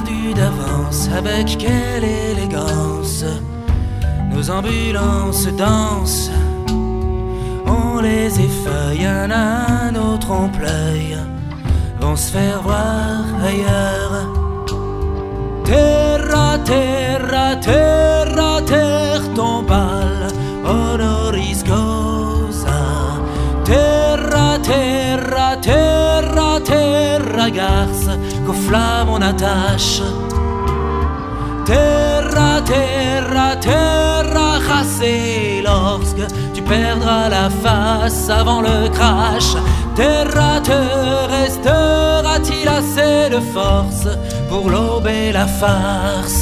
attendu d'avance, avec quelle élégance nos ambulances dansent. On les effeuille un à un au trompe-l'œil, vont se faire voir ailleurs. Terra, terra, terra, terre tombale, honoris causa. Terra, terra, terra, terra, garce, qu'aux flammes on attache. Terra, terra, terra, chassé, lorsque tu perdras la face avant le crash. Terra, te restera-t-il assez de force pour l'aube et la farce?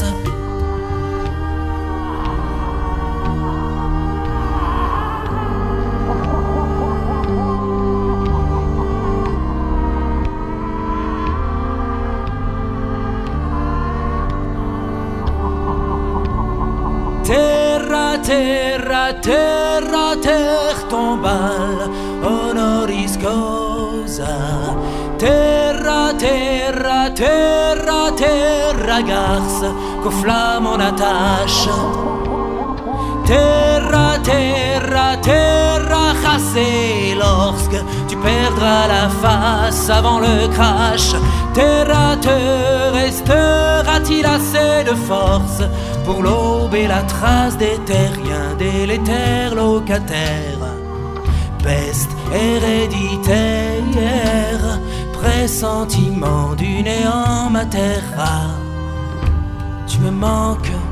Terra, terra, terra, terre tombale, honoris causa. Terra, terra, terra, terra, garce, qu'aux flammes on attache. Terra, terra, terra, chassé, lorsque tu perdras la face avant le crash. Terra, te restera-t-il assez de force pour l'aube et la trace des terriens délétères locataires? Peste héréditaire, pressentiment du néant, ma terra. Tu me manques